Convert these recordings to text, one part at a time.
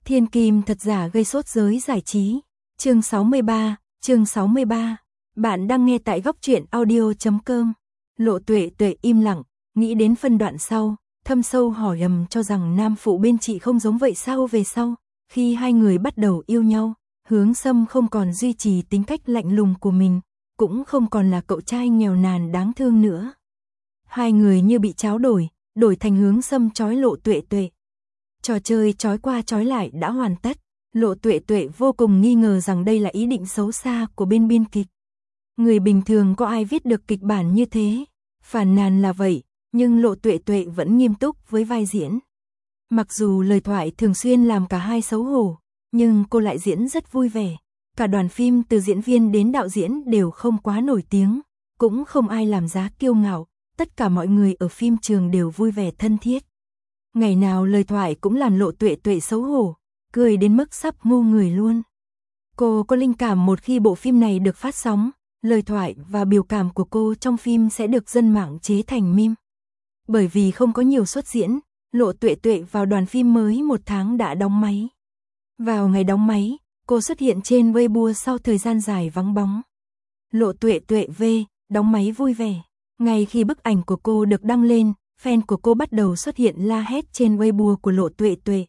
Thiên kim thật giả gây sốt giới giải trí. Chương 63. Bạn đang nghe tại góc truyện audio.com. Lộ Tuệ Tuệ im lặng, nghĩ đến phân đoạn sau, thâm sâu hỏi cho rằng nam phụ bên chị không giống vậy sao về sau, khi hai người bắt đầu yêu nhau, Hướng Sâm không còn duy trì tính cách lạnh lùng của mình, cũng không còn là cậu trai nghèo nàn đáng thương nữa. Hai người như bị tráo đổi thành Hướng Sâm trói Lộ Tuệ Tuệ. Trò chơi trói qua trói lại đã hoàn tất, Lộ Tuệ Tuệ vô cùng nghi ngờ rằng đây là ý định xấu xa của bên biên kịch. Người bình thường có ai viết được kịch bản như thế? Phàn nàn là vậy, nhưng Lộ Tuệ Tuệ vẫn nghiêm túc với vai diễn. Mặc dù lời thoại thường xuyên làm cả hai xấu hổ, nhưng cô lại diễn rất vui vẻ. Cả đoàn phim từ diễn viên đến đạo diễn đều không quá nổi tiếng, cũng không ai làm giá kiêu ngạo, tất cả mọi người ở phim trường đều vui vẻ thân thiết. Ngày nào lời thoại cũng làm Lộ Tuệ Tuệ xấu hổ, cười đến mức sắp ngu người luôn. Cô có linh cảm một khi bộ phim này được phát sóng, lời thoại và biểu cảm của cô trong phim sẽ được dân mạng chế thành meme. Bởi vì không có nhiều xuất diễn, Lộ Tuệ Tuệ vào đoàn phim mới 1 tháng đã đóng máy. Vào ngày đóng máy, cô xuất hiện trên Weibo sau thời gian dài vắng bóng. Lộ Tuệ Tuệ V, đóng máy vui vẻ. Ngay khi bức ảnh của cô được đăng lên, fan của cô bắt đầu xuất hiện la hét trên Weibo của Lộ Tuệ Tuệ.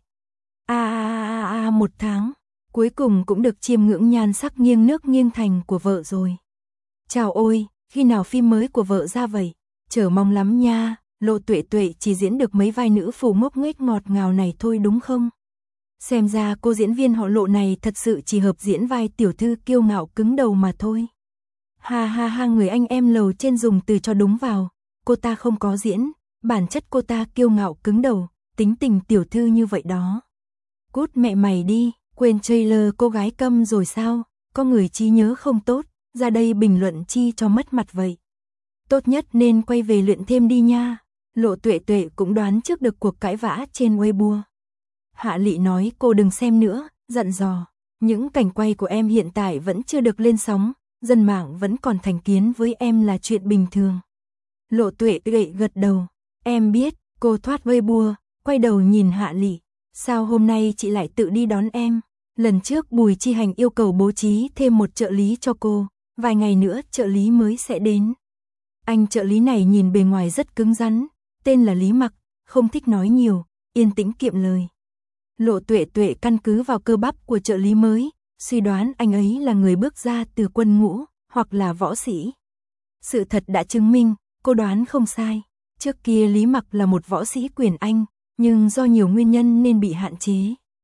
1 tháng, cuối cùng cũng được chiêm ngưỡng nhan sắc nghiêng nước nghiêng thành của vợ rồi. Chào ôi, khi nào phim mới của vợ ra vậy? Chờ mong lắm nha. Lộ Tuệ Tuệ chỉ diễn được mấy vai nữ phù ngốc nghếch ngọt ngào này thôi đúng không? Xem ra cô diễn viên họ Lộ này thật sự chỉ hợp diễn vai tiểu thư kiêu ngạo cứng đầu mà thôi. Ha, người anh em lầu trên dùng từ cho đúng vào. Cô ta không có diễn, bản chất cô ta kiêu ngạo cứng đầu, tính tình tiểu thư như vậy đó. Cút mẹ mày đi, quên trailer cô gái câm rồi sao? Có người trí nhớ không tốt, ra đây bình luận chi cho mất mặt vậy. Tốt nhất nên quay về luyện thêm đi nha. Lộ Tuệ Tuệ cũng đoán trước được cuộc cãi vã trên Weibo. Hạ Lị nói cô đừng xem nữa, dặn dò. Những cảnh quay của em hiện tại vẫn chưa được lên sóng, dân mạng vẫn còn thành kiến với em là chuyện bình thường. Lộ Tuệ Tuệ gật đầu. Em biết, cô thoát Weibo, quay đầu nhìn Hạ Lị. Sao hôm nay chị lại tự đi đón em? Lần trước Bùi Chi Hành yêu cầu bố trí thêm một trợ lý cho cô, vài ngày nữa trợ lý mới sẽ đến. Anh trợ lý này nhìn bề ngoài rất cứng rắn, tên là Lý Mặc, không thích nói nhiều, yên tĩnh kiệm lời. Lộ Tuệ Tuệ căn cứ vào cơ bắp của trợ lý mới, suy đoán anh ấy là người bước ra từ quân ngũ, hoặc là võ sĩ. Sự thật đã chứng minh, cô đoán không sai. Trước kia Lý Mặc là một võ sĩ quyền Anh, nhưng do nhiều nguyên nhân nên bị hạn chế.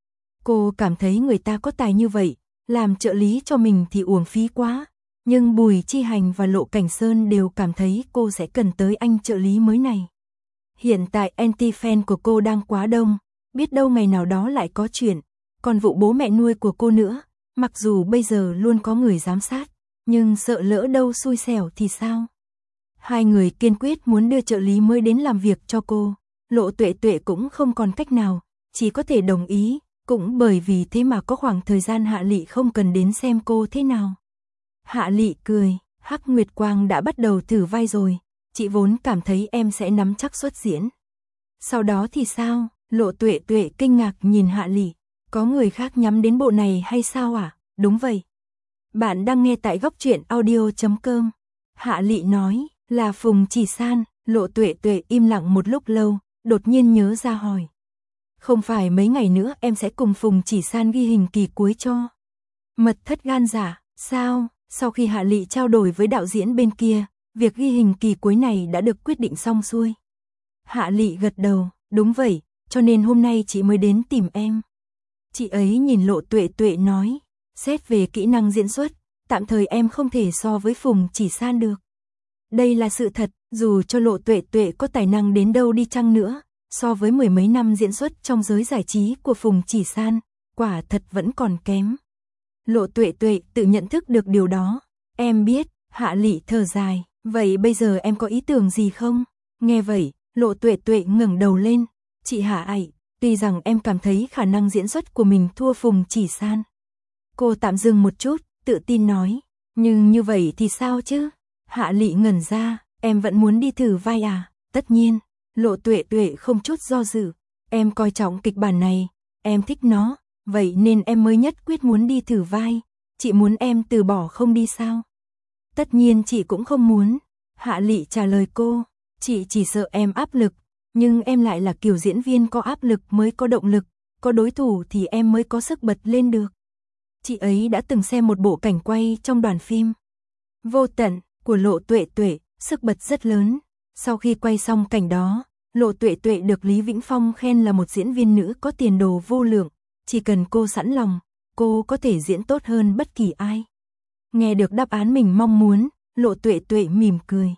Cô cảm thấy người ta có tài như vậy, làm trợ lý cho mình thì uổng phí quá. Nhưng Bùi Chi Hành và Lộ Cảnh Sơn đều cảm thấy cô sẽ cần tới anh trợ lý mới này. Hiện tại anti-fan của cô đang quá đông, biết đâu ngày nào đó lại có chuyện. Còn vụ bố mẹ nuôi của cô nữa, mặc dù bây giờ luôn có người giám sát, nhưng sợ lỡ đâu xui xẻo thì sao? Hai người kiên quyết muốn đưa trợ lý mới đến làm việc cho cô. Lộ Tuệ Tuệ cũng không còn cách nào, chỉ có thể đồng ý, cũng bởi vì thế mà có khoảng thời gian Hạ Lị không cần đến xem cô thế nào. Hạ Lị cười, Hắc Nguyệt Quang đã bắt đầu thử vai rồi, chị vốn cảm thấy em sẽ nắm chắc xuất diễn. Sau đó thì sao? Lộ Tuệ Tuệ kinh ngạc nhìn Hạ Lị, có người khác nhắm đến bộ này hay sao à? Đúng vậy. Bạn đang nghe tại góc truyện audio.com. Hạ Lị nói, là Phùng Chỉ San. Lộ Tuệ Tuệ im lặng một lúc lâu, đột nhiên nhớ ra hỏi. Không phải mấy ngày nữa em sẽ cùng Phùng Chỉ San ghi hình kỳ cuối cho Mật Thất Gan Giả, sao? Sau khi Hạ Lị trao đổi với đạo diễn bên kia, việc ghi hình kỳ cuối này đã được quyết định xong xuôi. Hạ Lị gật đầu, đúng vậy, cho nên hôm nay chị mới đến tìm em. Chị ấy nhìn Lộ Tuệ Tuệ nói, xét về kỹ năng diễn xuất, tạm thời em không thể so với Phùng Chỉ San được. Đây là sự thật, dù cho Lộ Tuệ Tuệ có tài năng đến đâu đi chăng nữa, so với mười mấy năm diễn xuất trong giới giải trí của Phùng Chỉ San, quả thật vẫn còn kém. Lộ Tuệ Tuệ tự nhận thức được điều đó. Em biết, Hạ Lị thở dài, vậy bây giờ em có ý tưởng gì không? Nghe vậy, Lộ Tuệ Tuệ ngẩng đầu lên, chị Hạ ải, tuy rằng em cảm thấy khả năng diễn xuất của mình thua Phùng Chỉ San. Cô tạm dừng một chút, tự tin nói, nhưng như vậy thì sao chứ? Hạ Lị ngẩn ra, em vẫn muốn đi thử vai à? Tất nhiên. Lộ Tuệ Tuệ không chút do dự, em coi trọng kịch bản này, em thích nó, vậy nên em mới nhất quyết muốn đi thử vai. Chị muốn em từ bỏ không đi sao? Tất nhiên chị cũng không muốn. Hạ Lị trả lời cô, chị chỉ sợ em áp lực, nhưng em lại là kiểu diễn viên có áp lực mới có động lực, có đối thủ thì em mới có sức bật lên được. Chị ấy đã từng xem một bộ cảnh quay trong đoàn phim Vô Tận của Lộ Tuệ Tuệ, sức bật rất lớn. Sau khi quay xong cảnh đó, Lộ Tuệ Tuệ được Lý Vĩnh Phong khen là một diễn viên nữ có tiền đồ vô lượng, chỉ cần cô sẵn lòng, cô có thể diễn tốt hơn bất kỳ ai. Nghe được đáp án mình mong muốn, Lộ Tuệ Tuệ mỉm cười.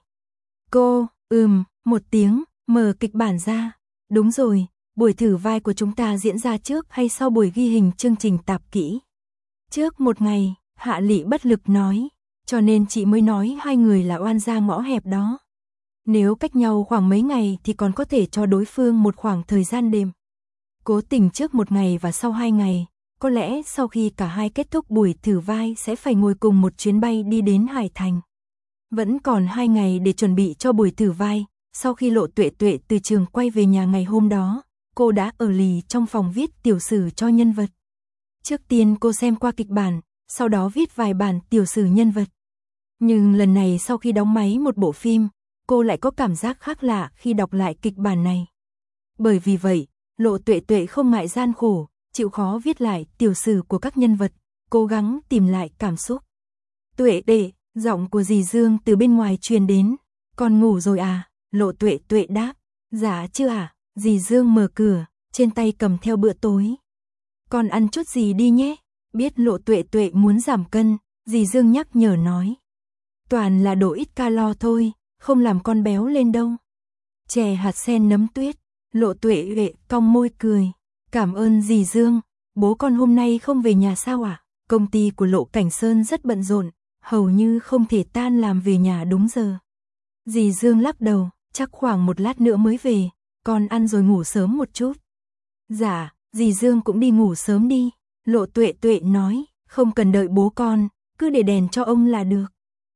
Cô, một tiếng, mở kịch bản ra. Đúng rồi, buổi thử vai của chúng ta diễn ra trước hay sau buổi ghi hình chương trình tạp kỹ? Trước một ngày, Hạ Lị bất lực nói, cho nên chị mới nói hai người là oan gia ngõ hẹp đó. Nếu cách nhau khoảng mấy ngày thì còn có thể cho đối phương một khoảng thời gian đêm. Cố tình trước một ngày và sau 2 ngày, có lẽ sau khi cả hai kết thúc buổi thử vai sẽ phải ngồi cùng một chuyến bay đi đến Hải Thành. Vẫn còn 2 ngày để chuẩn bị cho buổi thử vai, sau khi Lộ Tuệ Tuệ từ trường quay về nhà ngày hôm đó, cô đã ở lì trong phòng viết tiểu sử cho nhân vật. Trước tiên cô xem qua kịch bản, sau đó viết vài bản tiểu sử nhân vật. Nhưng lần này sau khi đóng máy một bộ phim, cô lại có cảm giác khác lạ khi đọc lại kịch bản này. Bởi vì vậy, Lộ Tuệ Tuệ không ngại gian khổ, chịu khó viết lại tiểu sử của các nhân vật, cố gắng tìm lại cảm xúc. Tuệ Đệ, giọng của dì Dương từ bên ngoài truyền đến. Con ngủ rồi à? Lộ Tuệ Tuệ đáp. Dạ chưa à? Dì Dương mở cửa, trên tay cầm theo bữa tối. Con ăn chút gì đi nhé. Biết Lộ Tuệ Tuệ muốn giảm cân, dì Dương nhắc nhở nói. Toàn là đồ ít calo thôi, không làm con béo lên đâu. Chè hạt sen nấm tuyết. Lộ Tuệ Tuệ cong môi cười. Cảm ơn dì Dương, bố con hôm nay không về nhà sao à? Công ty của Lộ Cảnh Sơn rất bận rộn, hầu như không thể tan làm về nhà đúng giờ. Dì Dương lắc đầu, chắc khoảng một lát nữa mới về, con ăn rồi ngủ sớm một chút. Dạ, dì Dương cũng đi ngủ sớm đi. Lộ Tuệ Tuệ nói, không cần đợi bố con, cứ để đèn cho ông là được.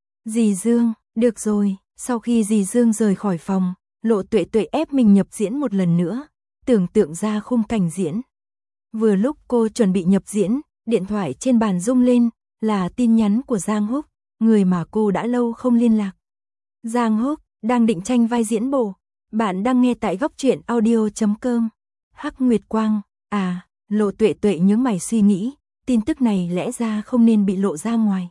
Dì Dương, được rồi. Sau khi dì Dương rời khỏi phòng, Lộ Tuệ Tuệ ép mình nhập diễn một lần nữa, tưởng tượng ra khung cảnh diễn. Vừa lúc cô chuẩn bị nhập diễn, điện thoại trên bàn rung lên, là tin nhắn của Giang Húc, người mà cô đã lâu không liên lạc. Giang Húc, đang định tranh vai diễn bộ. Bạn đang nghe tại góc truyện audio.com. Hắc Nguyệt Quang, à, Lộ Tuệ Tuệ nhướng mày suy nghĩ, tin tức này lẽ ra không nên bị lộ ra ngoài.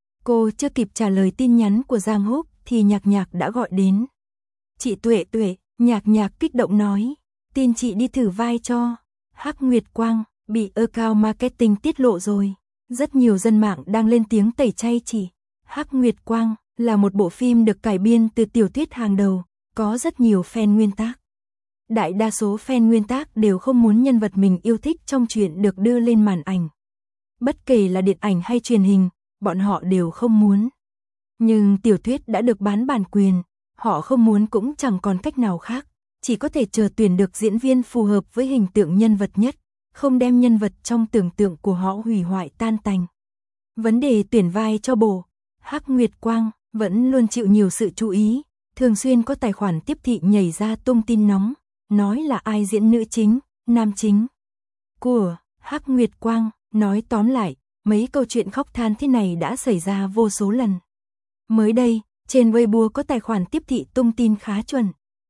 Cô chưa kịp trả lời tin nhắn của Giang Húc thì Nhạc Nhạc đã gọi đến. Chị Tuệ Tuệ, Nhạc Nhạc kích động nói, tin chị đi thử vai cho Hắc Nguyệt Quang, bị account marketing tiết lộ rồi. Rất nhiều dân mạng đang lên tiếng tẩy chay chị. Hắc Nguyệt Quang là một bộ phim được cải biên từ tiểu thuyết hàng đầu, có rất nhiều fan nguyên tác. Đại đa số fan nguyên tác đều không muốn nhân vật mình yêu thích trong truyện được đưa lên màn ảnh. Bất kể là điện ảnh hay truyền hình, bọn họ đều không muốn. Nhưng tiểu thuyết đã được bán bản quyền, họ không muốn cũng chẳng còn cách nào khác, chỉ có thể chờ tuyển được diễn viên phù hợp với hình tượng nhân vật nhất, không đem nhân vật trong tưởng tượng của họ hủy hoại tan tành. Vấn đề tuyển vai cho bộ Hắc Nguyệt Quang vẫn luôn chịu nhiều sự chú ý, thường xuyên có tài khoản tiếp thị nhảy ra tung tin nóng, nói là ai diễn nữ chính, nam chính của Hắc Nguyệt Quang. Nói tóm lại, mấy câu chuyện khóc than thế này đã xảy ra vô số lần. Mới đây, trên Weibo có tài khoản tiếp thị tung tin khá chuẩn.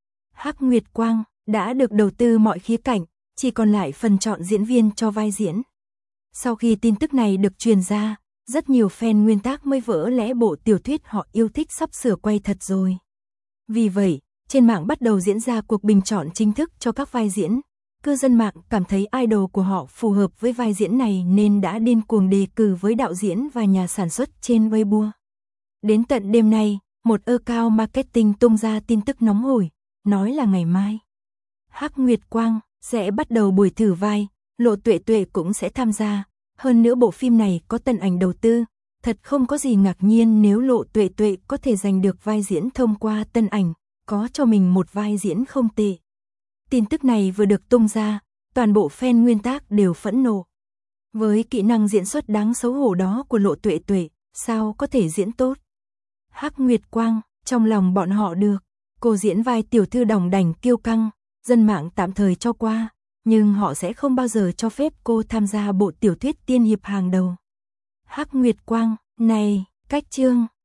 Hắc Nguyệt Quang đã được đầu tư mọi khía cạnh, chỉ còn lại phần chọn diễn viên cho vai diễn. Sau khi tin tức này được truyền ra, rất nhiều fan nguyên tác mới vỡ lẽ bộ tiểu thuyết họ yêu thích sắp sửa quay thật rồi. Vì vậy, trên mạng bắt đầu diễn ra cuộc bình chọn chính thức cho các vai diễn. Cư dân mạng cảm thấy idol của họ phù hợp với vai diễn này nên đã điên cuồng đề cử với đạo diễn và nhà sản xuất trên Weibo. Đến tận đêm nay, một account marketing tung ra tin tức nóng hổi, nói là ngày mai Hắc Nguyệt Quang sẽ bắt đầu buổi thử vai, Lộ Tuệ Tuệ cũng sẽ tham gia. Hơn nữa bộ phim này có tân ảnh đầu tư, thật không có gì ngạc nhiên nếu Lộ Tuệ Tuệ có thể giành được vai diễn thông qua tân ảnh, có cho mình một vai diễn không tệ. Tin tức này vừa được tung ra, toàn bộ fan nguyên tác đều phẫn nộ. Với kỹ năng diễn xuất đáng xấu hổ đó của Lộ Tuệ Tuệ, sao có thể diễn tốt? Hắc Nguyệt Quang, trong lòng bọn họ được, cô diễn vai tiểu thư đỏng đảnh kiêu căng, dân mạng tạm thời cho qua, nhưng họ sẽ không bao giờ cho phép cô tham gia bộ tiểu thuyết tiên hiệp hàng đầu. Hắc Nguyệt Quang, này, cách chương